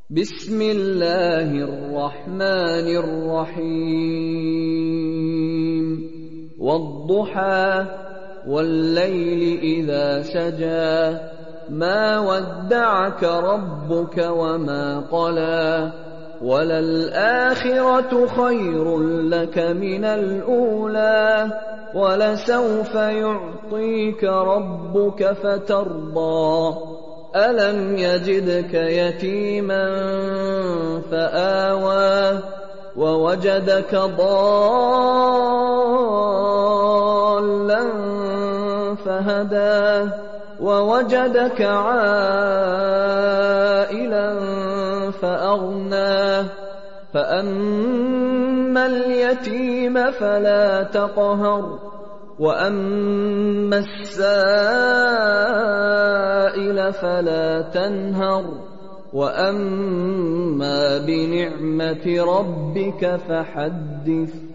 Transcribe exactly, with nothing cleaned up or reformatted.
بسم الله الرحمن الرحيم والضحى والليل إذا سجى ما ودعك ربك وما قلى وللآخرة خير لك من الأولى ولسوف يعطيك ربك فترضى ألم يجدك يتيما فآوى ووجدك ضالا فهدى ووجدك عائلا فأغنى فأما اليتيم فلا تقهر وأما السائل فلا تنهر وأما بنعمة ربك فحدث